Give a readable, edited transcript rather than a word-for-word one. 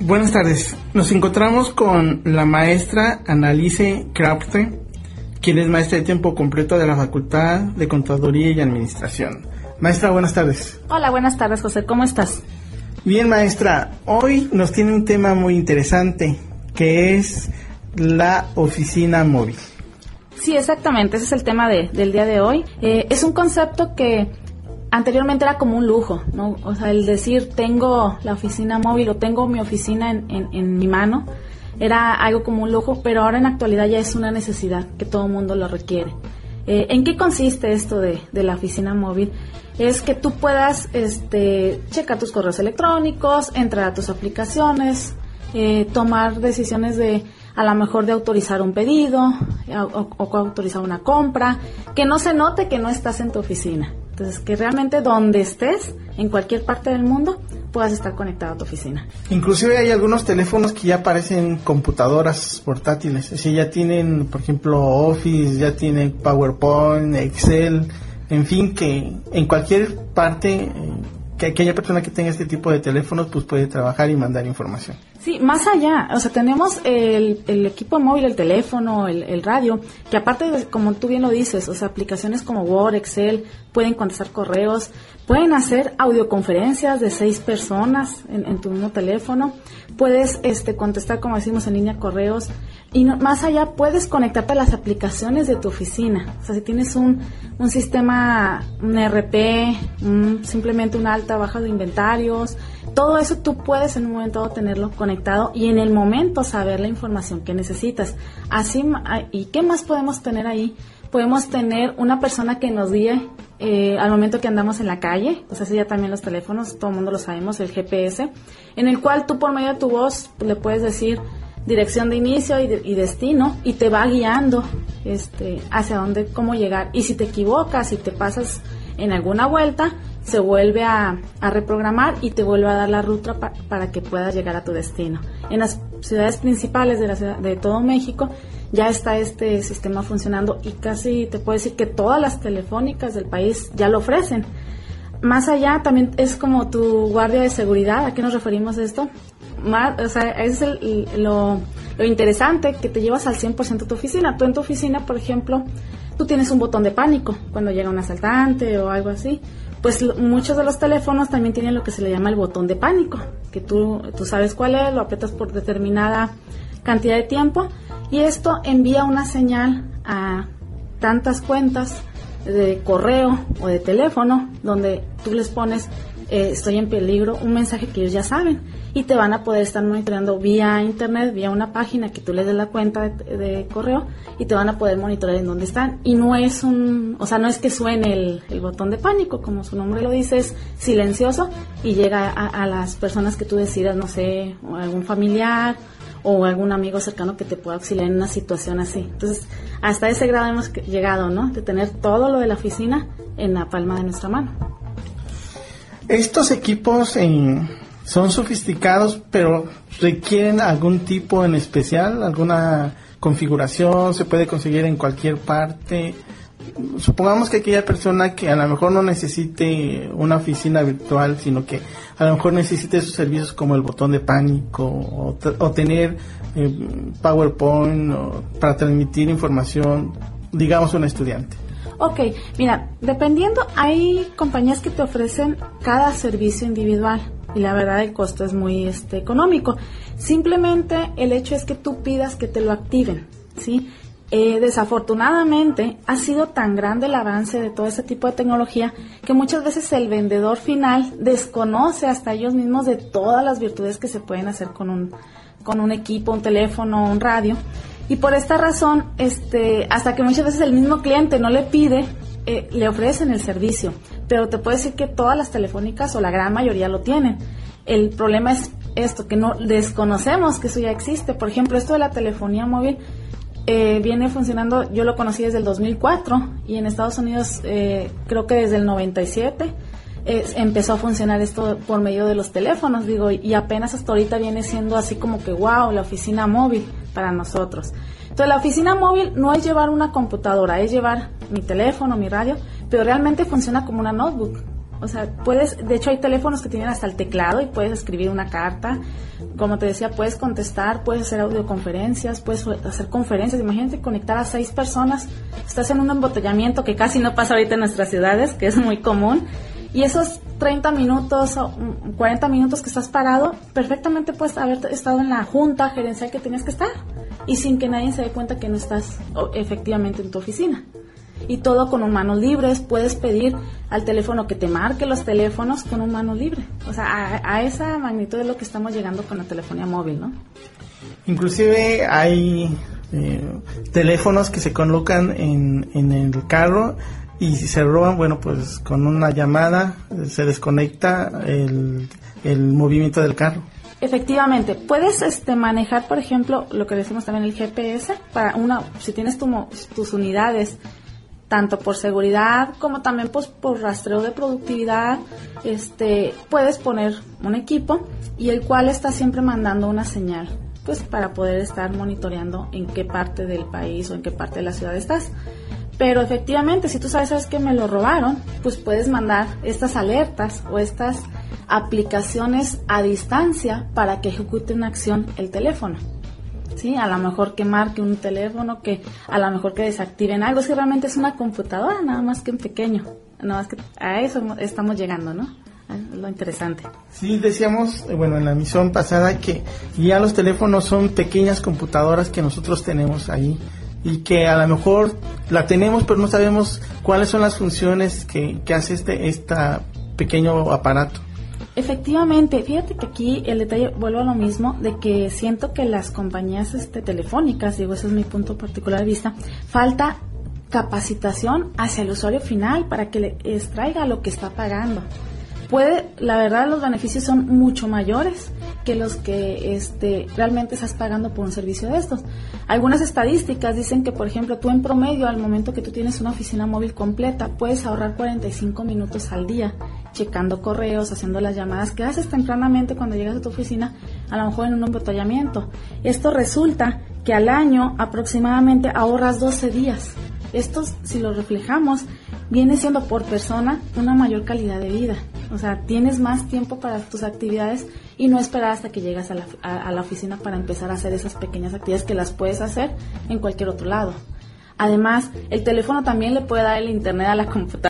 Buenas tardes. Nos encontramos con la maestra Annalise Krapke, quien es maestra de tiempo completo de la Facultad de Contaduría y Administración. Maestra, buenas tardes. Hola, buenas tardes, José. ¿Cómo estás? Bien, maestra. Hoy nos tiene un tema muy interesante, que es la oficina móvil. Sí, exactamente. Ese es el tema del día de hoy. Es un concepto que anteriormente era como un lujo, ¿no? O sea, el decir tengo la oficina móvil o tengo mi oficina en mi mano era algo como un lujo, pero ahora en la actualidad ya es una necesidad que todo el mundo lo requiere. ¿En qué consiste esto de la oficina móvil? Es que tú puedas checar tus correos electrónicos, entrar a tus aplicaciones, tomar decisiones a lo mejor de autorizar un pedido o autorizar una compra, que no se note que no estás en tu oficina. Entonces, que realmente donde estés, en cualquier parte del mundo, puedas estar conectado a tu oficina. Inclusive hay algunos teléfonos que ya parecen computadoras portátiles. Es decir, ya tienen, por ejemplo, Office, ya tienen PowerPoint, Excel, en fin, que en cualquier parte que aquella persona que tenga este tipo de teléfonos pues puede trabajar y mandar información. Sí, más allá, o sea, tenemos el equipo móvil, el teléfono, el radio, que aparte de, como tú bien lo dices, o sea, aplicaciones como Word, Excel, pueden contestar correos, pueden hacer audioconferencias de 6 personas en tu mismo teléfono, puedes contestar, como decimos en línea, correos, y más allá puedes conectarte a las aplicaciones de tu oficina. O sea, si tienes un sistema, un ERP, simplemente una alta, baja de inventarios, todo eso tú puedes en un momento dado tenerlo conectado y en el momento saber la información que necesitas. Así, ¿y qué más podemos tener ahí? Podemos tener una persona que nos guíe al momento que andamos en la calle, o sea, eso ya también los teléfonos, todo el mundo lo sabemos, el GPS, en el cual tú por medio de tu voz le puedes decir dirección de inicio y destino y te va guiando hacia dónde, cómo llegar. Y si te equivocas, si te pasas en alguna vuelta, se vuelve a reprogramar y te vuelve a dar la ruta para que puedas llegar a tu destino. En las ciudades principales de todo México ya está este sistema funcionando y casi te puedo decir que todas las telefónicas del país ya lo ofrecen. Más allá también es como tu guardia de seguridad. ¿A qué nos referimos esto? O sea, es lo interesante, que te llevas al 100% tu oficina. Tú en tu oficina, por ejemplo, tú tienes un botón de pánico cuando llega un asaltante o algo así. Pues muchos de los teléfonos también tienen lo que se le llama el botón de pánico, que tú sabes cuál es, lo aprietas por determinada cantidad de tiempo y esto envía una señal a tantas cuentas de correo o de teléfono donde tú les pones estoy en peligro, un mensaje que ellos ya saben y te van a poder estar monitoreando vía internet, vía una página que tú les des la cuenta de correo y te van a poder monitorear en dónde están. Y no es no es que suene el botón de pánico, como su nombre lo dice, es silencioso y llega a las personas que tú decidas, no sé, o algún familiar o algún amigo cercano que te pueda auxiliar en una situación así. Entonces, hasta ese grado hemos llegado, ¿no? De tener todo lo de la oficina en la palma de nuestra mano. Estos equipos son sofisticados, pero requieren algún tipo en especial, alguna configuración, se puede conseguir en cualquier parte. Supongamos que aquella persona que a lo mejor no necesite una oficina virtual, sino que a lo mejor necesite esos servicios como el botón de pánico o tener PowerPoint para transmitir información, digamos un estudiante. Ok, mira, dependiendo, hay compañías que te ofrecen cada servicio individual y la verdad el costo es muy económico. Simplemente el hecho es que tú pidas que te lo activen, ¿sí? Desafortunadamente ha sido tan grande el avance de todo ese tipo de tecnología que muchas veces el vendedor final desconoce hasta ellos mismos de todas las virtudes que se pueden hacer con un equipo, un teléfono, un radio. Y por esta razón, hasta que muchas veces el mismo cliente no le pide, le ofrecen el servicio. Pero te puedo decir que todas las telefónicas o la gran mayoría lo tienen. El problema es esto, que no desconocemos que eso ya existe. Por ejemplo, esto de la telefonía móvil viene funcionando, yo lo conocí desde el 2004 y en Estados Unidos creo que desde el 97 empezó a funcionar esto por medio de los teléfonos, y apenas hasta ahorita viene siendo así como que wow, la oficina móvil para nosotros. Entonces la oficina móvil no es llevar una computadora, es llevar mi teléfono, mi radio, pero realmente funciona como una notebook. O sea, de hecho hay teléfonos que tienen hasta el teclado y puedes escribir una carta. Como te decía, puedes contestar, puedes hacer audioconferencias, puedes hacer conferencias. Imagínate conectar a 6 personas. Estás en un embotellamiento que casi no pasa ahorita en nuestras ciudades, que es muy común. Y esos 30 minutos o 40 minutos que estás parado, perfectamente puedes haber estado en la junta gerencial que tenías que estar. Y sin que nadie se dé cuenta que no estás efectivamente en tu oficina. Y todo con un manos libres. Puedes pedir al teléfono que te marque los teléfonos con un mano libre. O sea, a esa magnitud es lo que estamos llegando con la telefonía móvil, ¿no? Inclusive hay teléfonos que se colocan en el carro y si se roban, bueno, pues con una llamada se desconecta el movimiento del carro. Efectivamente, puedes manejar, por ejemplo, lo que decimos también el GPS, si tienes tus unidades, tanto por seguridad como también pues por rastreo de productividad, puedes poner un equipo y el cual está siempre mandando una señal, pues para poder estar monitoreando en qué parte del país o en qué parte de la ciudad estás. Pero efectivamente, si tú sabes que me lo robaron, pues puedes mandar estas alertas o estas aplicaciones a distancia para que ejecute una acción el teléfono. Sí, a lo mejor que marque un teléfono, que a lo mejor que desactiven algo. Es que realmente es una computadora, nada más que en pequeño. Nada más que a eso estamos llegando, ¿no? Es lo interesante. Sí, decíamos, bueno, en la emisión pasada que ya los teléfonos son pequeñas computadoras que nosotros tenemos ahí y que a lo mejor la tenemos, pero no sabemos cuáles son las funciones que hace este pequeño aparato. Efectivamente, fíjate que aquí el detalle, vuelvo a lo mismo, de que siento que las compañías telefónicas, digo, ese es mi punto particular de vista, falta capacitación hacia el usuario final para que le extraiga lo que está pagando. La verdad, los beneficios son mucho mayores que los que realmente estás pagando por un servicio de estos. Algunas estadísticas dicen que, por ejemplo, tú en promedio, al momento que tú tienes una oficina móvil completa, puedes ahorrar 45 minutos al día checando correos, haciendo las llamadas que haces tempranamente cuando llegas a tu oficina, a lo mejor en un embotellamiento. Esto resulta que al año aproximadamente ahorras 12 días. Esto, si lo reflejamos, viene siendo por persona una mayor calidad de vida. O sea, tienes más tiempo para tus actividades y no esperar hasta que llegas a la oficina para empezar a hacer esas pequeñas actividades que las puedes hacer en cualquier otro lado. Además, el teléfono también le puede dar el internet a la computadora.